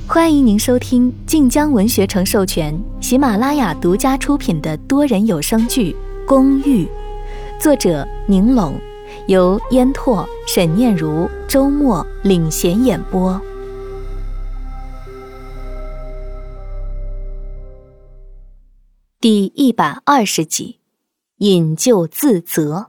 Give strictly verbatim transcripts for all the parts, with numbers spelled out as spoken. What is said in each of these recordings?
欢迎您收听晋江文学城授权、喜马拉雅独家出品的多人有声剧《公寓》，作者宁拢，由烟拓、沈念如、周末领衔演播。第一百二十集，引咎自责。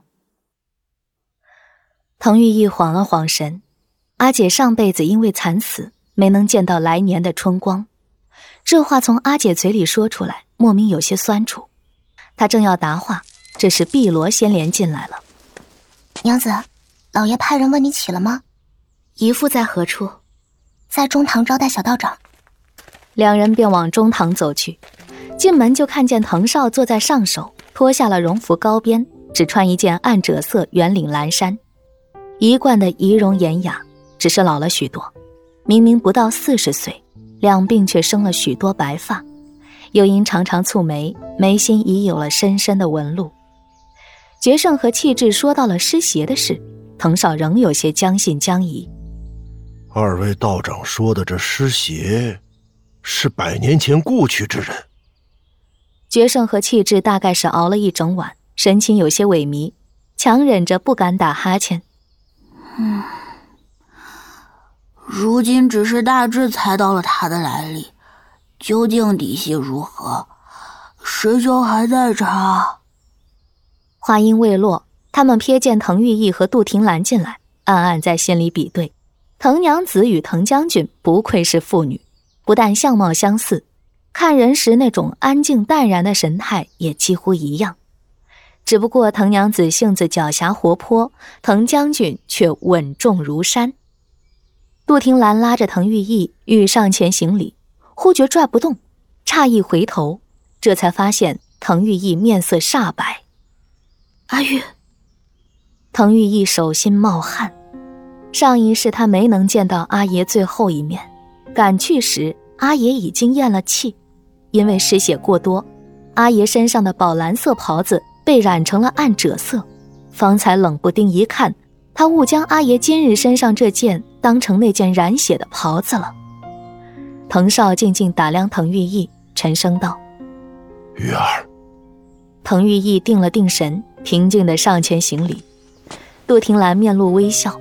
滕玉意晃了晃神，阿姐上辈子因为惨死，没能见到来年的春光。这话从阿姐嘴里说出来，莫名有些酸楚。她正要答话，这时碧罗先连进来了。 娘子，老爷派人问你起了吗？ 姨父在何处？ 在中堂招待小道长。 两人便往中堂走去。进门就看见滕少坐在上首，脱下了戎服高边，只穿一件暗赭色圆领蓝衫，一贯的仪容典雅，只是老了许多。明明不到四十岁，两鬓却生了许多白发，又因常常蹙眉，眉心已有了深深的纹路。决胜和气质说到了失邪的事，滕少仍有些将信将疑。 二位道长说的这失邪，是百年前故去之人。 决胜和气质大概是熬了一整晚，神情有些萎靡，强忍着不敢打哈欠。 嗯，如今只是大致猜到了他的来历，究竟底细如何，师兄还在查。 话音未落，他们瞥见滕玉意和杜婷兰进来，暗暗在心里比对。滕娘子与滕将军不愧是父女，不但相貌相似，看人时那种安静淡然的神态也几乎一样。只不过滕娘子性子狡黠活泼，滕将军却稳重如山。杜婷兰拉着滕玉意欲上前行礼，忽觉拽不动，诧异回头，这才发现滕玉意面色煞白。 阿玉。 滕玉意手心冒汗，上一世他没能见到阿爷最后一面，赶去时阿爷已经咽了气，因为失血过多，阿爷身上的宝蓝色袍子被染成了暗赭色。方才冷不丁一看，他误将阿爷今日身上这件当成那件染血的袍子了。滕少静静打量滕玉意，沉声道： 玉儿。 滕玉意定了定神，平静地上前行礼。杜婷兰面露微笑：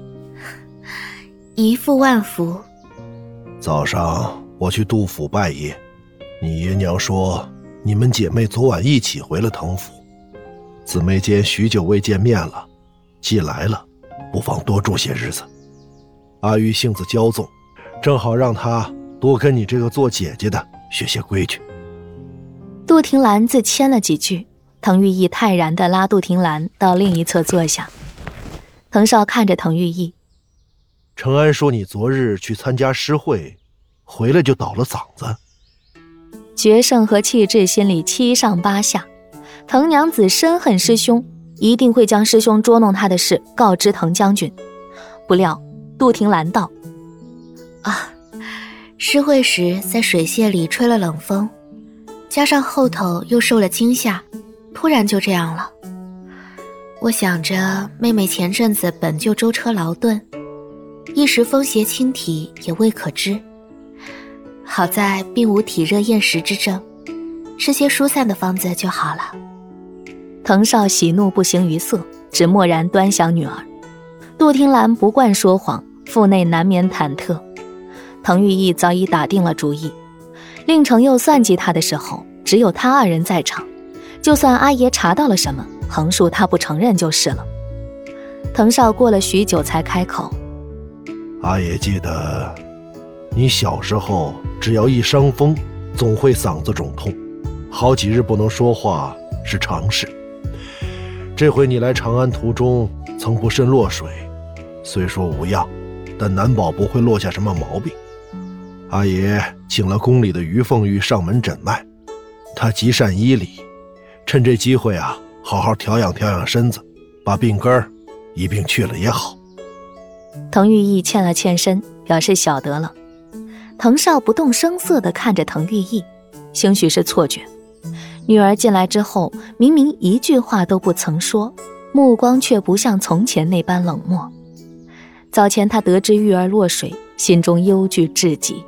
姨父万福。 早上我去杜府拜爷，你爷娘说你们姐妹昨晚一起回了滕府，姊妹间许久未见面了，既来了，不妨多住些日子。阿玉性子骄纵，正好让她多跟你这个做姐姐的学些规矩。 杜婷兰自谦了几句，滕玉意泰然地拉杜婷兰到另一侧坐下。滕少看着滕玉意： 承安说你昨日去参加诗会，回来就倒了嗓子。 决胜和气质心里七上八下，滕娘子深恨师兄，一定会将师兄捉弄他的事告知滕将军。不料杜婷兰道： 啊，诗会时在水榭里吹了冷风，加上后头又受了惊吓，突然就这样了。我想着妹妹前阵子本就舟车劳顿，一时风邪侵体也未可知，好在并无体热厌食之症，吃些疏散的方子就好了。滕少喜怒不形于色，只默然端详女儿。杜婷兰不惯说谎，腹内难免忐忑。滕玉意早已打定了主意，令程又算计他的时候，只有他二人在场，就算阿爷查到了什么，横竖他不承认就是了。滕少过了许久才开口： 阿爷记得你小时候只要一伤风，总会嗓子肿痛，好几日不能说话是常事。这回你来长安途中曾不慎落水，虽说无恙，但难保不会落下什么毛病。阿爷请了宫里的于凤玉上门诊脉，她极善医理，趁这机会啊，好好调养调养身子，把病根儿一并去了也好。 滕玉意欠了欠身，表示晓得了。滕少不动声色地看着滕玉意，兴许是错觉。女儿进来之后，明明一句话都不曾说，目光却不像从前那般冷漠。早前他得知玉儿落水，心中忧惧至极。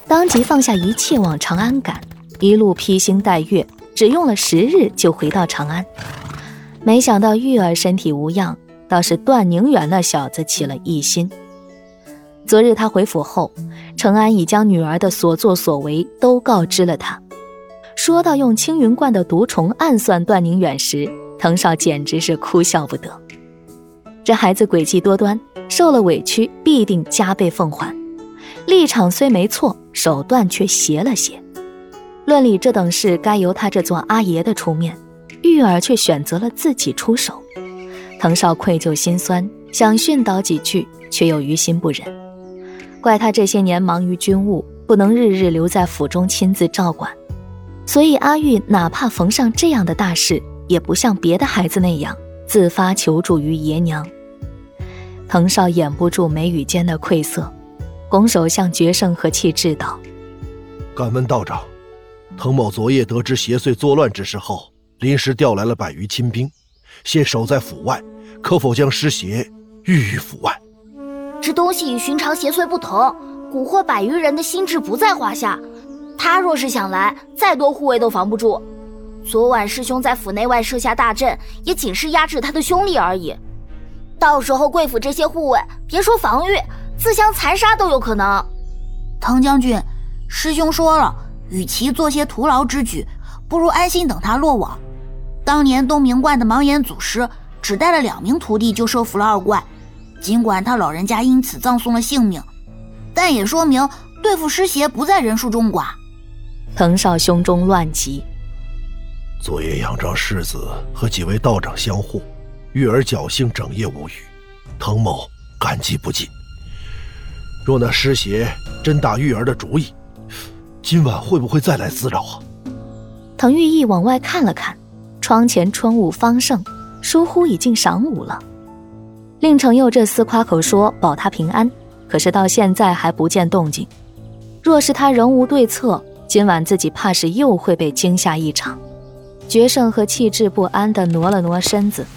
当即放下一切往长安赶，一路披星戴月，只用了十日就回到长安。没想到玉儿身体无恙，倒是段宁远那小子起了异心。昨日他回府后，程安已将女儿的所作所为都告知了他。说到用青云观的毒虫暗算段宁远时，滕少简直是哭笑不得。这孩子诡计多端，受了委屈必定加倍奉还，立场虽没错，手段却邪了些。论理这等事该由他这做阿爷的出面，玉儿却选择了自己出手。滕少愧疚心酸，想训导几句，却又于心不忍。怪他这些年忙于军务，不能日日留在府中亲自照管，所以阿玉哪怕逢上这样的大事，也不像别的孩子那样自发求助于爷娘。滕少掩不住眉宇间的愧色，拱手向决胜和气致道： 敢问道长，滕某昨夜得知邪祟作乱之事后，临时调来了百余亲兵，现守在府外，可否将尸邪寓于府外？ 这东西与寻常邪祟不同，蛊惑百余人的心智不在话下，他若是想来，再多护卫都防不住。昨晚师兄在府内外设下大阵，也仅是压制他的凶力而已。到时候贵府这些护卫，别说防御，自相残杀都有可能。 滕将军，师兄说了，与其做些徒劳之举，不如安心等他落网。当年东明观的盲眼祖师只带了两名徒弟就收服了二怪，尽管他老人家因此葬送了性命，但也说明对付尸邪不在人数中寡。 滕少胸中乱急。 昨夜仰仗世子和几位道长相护，玉儿侥幸整夜无虞，滕某感激不尽。若那尸邪真打玉儿的主意，今晚会不会再来滋扰啊？ 滕玉意往外看了看，窗前春雾方盛，疏忽已近晌午了。令程佑这厮夸口说保他平安，可是到现在还不见动静。若是他仍无对策，今晚自己怕是又会被惊吓一场。决胜和气质不安地挪了挪身子。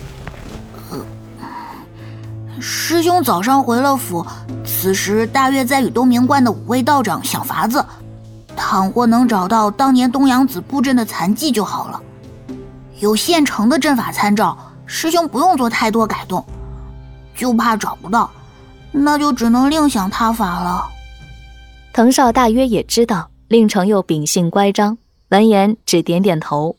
师兄早上回了府，此时大约在与东明观的五位道长想法子，倘或能找到当年东阳子布阵的残迹就好了。有现成的阵法参照，师兄不用做太多改动。就怕找不到，那就只能另想他法了。 滕少大约也知道令程佑秉性乖张，闻言只点点头。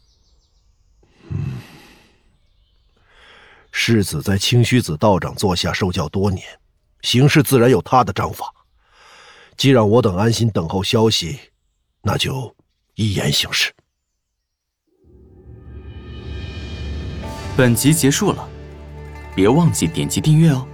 世子在清虚子道长座下受教多年，行事自然有他的章法。既让我等安心等候消息，那就依言行事。 本集结束了，别忘记点击订阅哦。